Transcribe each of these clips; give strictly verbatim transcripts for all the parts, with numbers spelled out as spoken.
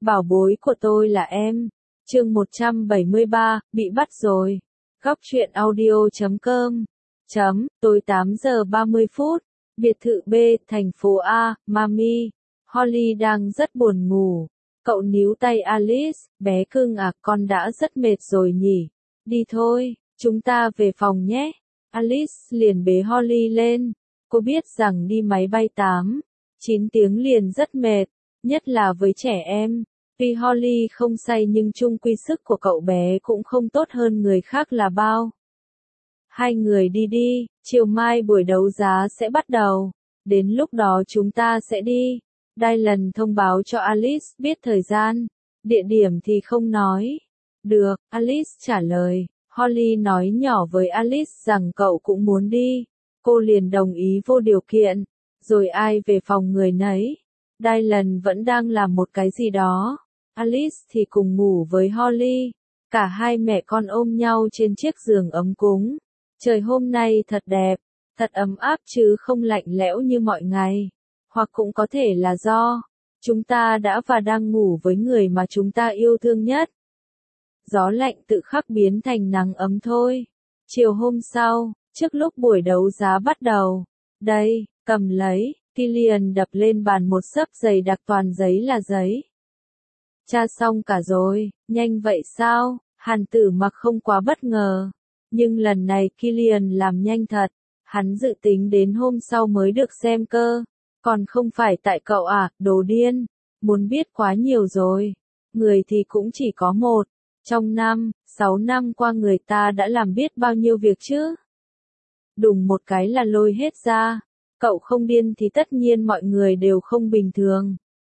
Bảo bối của tôi là em. Chương một trăm bảy mươi ba, bị bắt rồi. Góc truyện audio chấm com. Chấm, tối tám giờ ba mươi phút. Biệt thự B, thành phố A, Miami. Holly đang rất buồn ngủ. Cậu níu tay Alice, bé cưng à, con đã rất mệt rồi nhỉ. Đi thôi, chúng ta về phòng nhé. Alice liền bế Holly lên. Cô biết rằng đi máy bay tám, chín tiếng liền rất mệt, nhất là với trẻ em. Tuy Holly không say nhưng chung quy sức của cậu bé cũng không tốt hơn người khác là bao. Hai người đi đi, chiều mai buổi đấu giá sẽ bắt đầu. Đến lúc đó chúng ta sẽ đi. Dylan thông báo cho Alice biết thời gian. Địa điểm thì không nói. Được, Alice trả lời. Holly nói nhỏ với Alice rằng cậu cũng muốn đi. Cô liền đồng ý vô điều kiện. Rồi ai về phòng người nấy. Dylan vẫn đang làm một cái gì đó. Alice thì cùng ngủ với Holly. Cả hai mẹ con ôm nhau trên chiếc giường ấm cúng. Trời hôm nay thật đẹp, thật ấm áp chứ không lạnh lẽo như mọi ngày. Hoặc cũng có thể là do chúng ta đã và đang ngủ với người mà chúng ta yêu thương nhất. Gió lạnh tự khắc biến thành nắng ấm thôi. Chiều hôm sau, trước lúc buổi đấu giá bắt đầu, đây, cầm lấy, Killian đập lên bàn một xấp dày đặc toàn giấy là giấy. Tra xong cả rồi, nhanh vậy sao? Hàn Tử Mặc không quá bất ngờ. Nhưng lần này Killian làm nhanh thật. Hắn dự tính đến hôm sau mới được xem cơ. Còn không phải tại cậu à, đồ điên. Muốn biết quá nhiều rồi. Người thì cũng chỉ có một. Trong năm, sáu năm qua người ta đã làm biết bao nhiêu việc chứ. Đùng một cái là lôi hết ra. Cậu không điên thì tất nhiên mọi người đều không bình thường.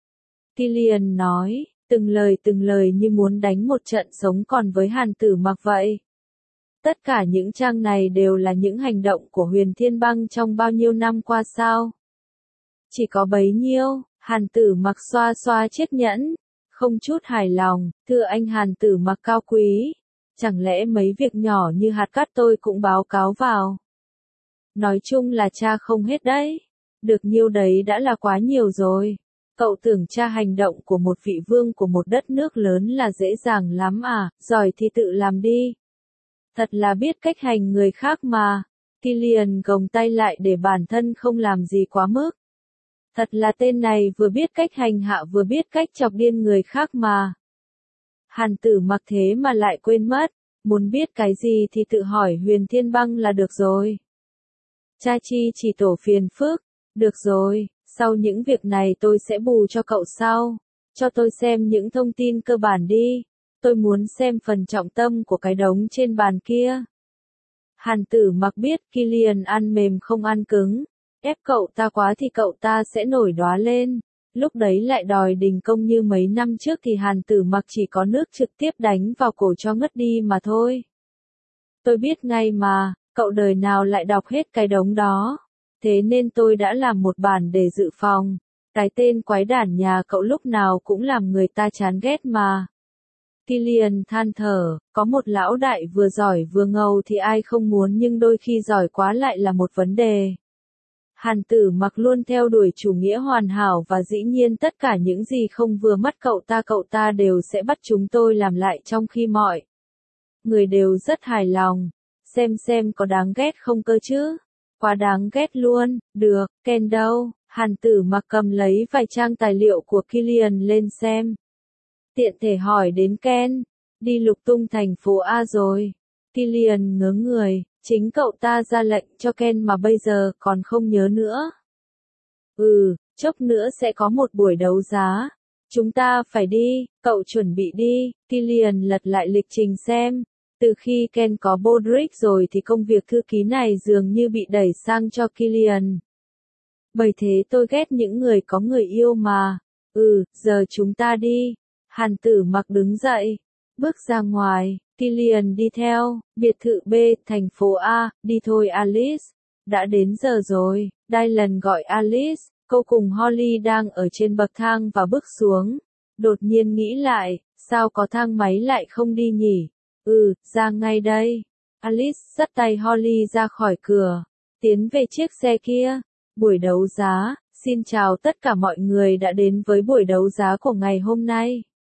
Killian nói, từng lời từng lời như muốn đánh một trận sống còn với Hàn Tử Mặc vậy. Tất cả những trang này đều là những hành động của Huyền Thiên Băng trong bao nhiêu năm qua sao? Chỉ có bấy nhiêu, Hàn Tử Mặc xoa xoa chiếc nhẫn, không chút hài lòng, thưa anh Hàn Tử Mặc cao quý, chẳng lẽ mấy việc nhỏ như hạt cát tôi cũng báo cáo vào? Nói chung là cha không hết đấy, được nhiêu đấy đã là quá nhiều rồi. Cậu tưởng tra hành động của một vị vương của một đất nước lớn là dễ dàng lắm à, giỏi thì tự làm đi. Thật là biết cách hành người khác mà. Killian gồng tay lại để bản thân không làm gì quá mức. Thật là tên này vừa biết cách hành hạ vừa biết cách chọc điên người khác mà. Hàn Tử Mặc thế mà lại quên mất, muốn biết cái gì thì tự hỏi Huyền Thiên Băng là được rồi. Cha chi chỉ tổ phiền phức, được rồi. Sau những việc này tôi sẽ bù cho cậu sau. Cho tôi xem những thông tin cơ bản đi. Tôi muốn xem phần trọng tâm của cái đống trên bàn kia. Hàn Tử Mặc biết Killian ăn mềm không ăn cứng. Ép cậu ta quá thì cậu ta sẽ nổi đoá lên. Lúc đấy lại đòi đình công như mấy năm trước thì Hàn Tử Mặc chỉ có nước trực tiếp đánh vào cổ cho ngất đi mà thôi. Tôi biết ngay mà, cậu đời nào lại đọc hết cái đống đó. Thế nên tôi đã làm một bản để dự phòng. Cái tên quái đản nhà cậu lúc nào cũng làm người ta chán ghét mà. Killian than thở, có một lão đại vừa giỏi vừa ngầu thì ai không muốn nhưng đôi khi giỏi quá lại là một vấn đề. Hàn Tử Mặc luôn theo đuổi chủ nghĩa hoàn hảo và dĩ nhiên tất cả những gì không vừa mắt cậu ta cậu ta đều sẽ bắt chúng tôi làm lại trong khi mọi người đều rất hài lòng. Xem xem có đáng ghét không cơ chứ. Quá đáng ghét luôn, được, Ken đâu? Hàn Tử Mặc cầm lấy vài trang tài liệu của Killian lên xem. Tiện thể hỏi đến Ken, đi lục tung thành phố A rồi. Killian ngớ người, chính cậu ta ra lệnh cho Ken mà bây giờ còn không nhớ nữa. Ừ, chốc nữa sẽ có một buổi đấu giá. Chúng ta phải đi, cậu chuẩn bị đi. Killian lật lại lịch trình xem. Từ khi Ken có Bodrick rồi thì công việc thư ký này dường như bị đẩy sang cho Killian. Bởi thế tôi ghét những người có người yêu mà. Ừ, giờ chúng ta đi. Hàn Tử Mặc đứng dậy, bước ra ngoài, Killian đi theo, biệt thự B, thành phố A, đi thôi Alice. Đã đến giờ rồi, Dylan gọi Alice, cô cùng Holly đang ở trên bậc thang và bước xuống. Đột nhiên nghĩ lại, sao có thang máy lại không đi nhỉ? Ừ, ra ngay đây. Alice dắt tay Holly ra khỏi cửa, tiến về chiếc xe kia. Buổi đấu giá, xin chào tất cả mọi người đã đến với buổi đấu giá của ngày hôm nay.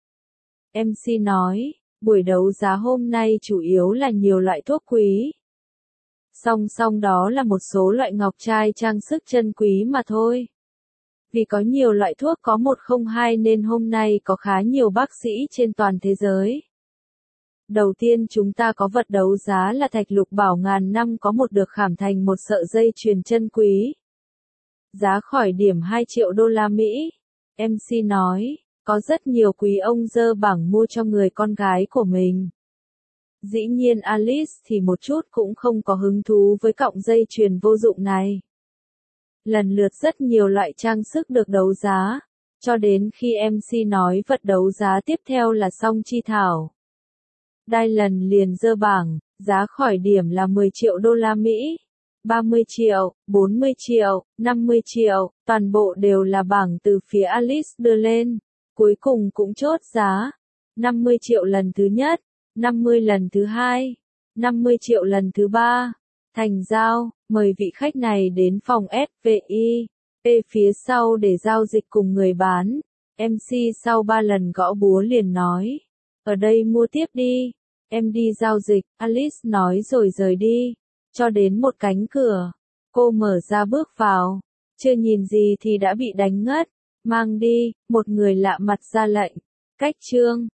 em xê nói, buổi đấu giá hôm nay chủ yếu là nhiều loại thuốc quý. Song song đó là một số loại ngọc trai trang sức chân quý mà thôi. Vì có nhiều loại thuốc có một không hai nên hôm nay có khá nhiều bác sĩ trên toàn thế giới. Đầu tiên chúng ta có vật đấu giá là thạch lục bảo ngàn năm có một được khảm thành một sợi dây chuyền chân quý. Giá khỏi điểm hai triệu đô la Mỹ. em xê nói, có rất nhiều quý ông dơ bảng mua cho người con gái của mình. Dĩ nhiên Alice thì một chút cũng không có hứng thú với cọng dây chuyền vô dụng này. Lần lượt rất nhiều loại trang sức được đấu giá, cho đến khi em xê nói vật đấu giá tiếp theo là song chi thảo. Dylan liền dơ bảng, giá khỏi điểm là mười triệu đô la Mỹ, ba mươi triệu, bốn mươi triệu, năm mươi triệu, toàn bộ đều là bảng từ phía Alice đưa lên, cuối cùng cũng chốt giá, năm mươi triệu lần thứ nhất, năm mươi lần thứ hai, năm mươi triệu lần thứ ba. Thành giao, mời vị khách này đến phòng ép vê i pê phía sau để giao dịch cùng người bán. em xê sau ba lần gõ búa liền nói, ở đây mua tiếp đi, em đi giao dịch, Alice nói rồi rời đi, cho đến một cánh cửa. Cô mở ra bước vào, chưa nhìn gì thì đã bị đánh ngất, mang đi, một người lạ mặt ra lệnh. Cách chương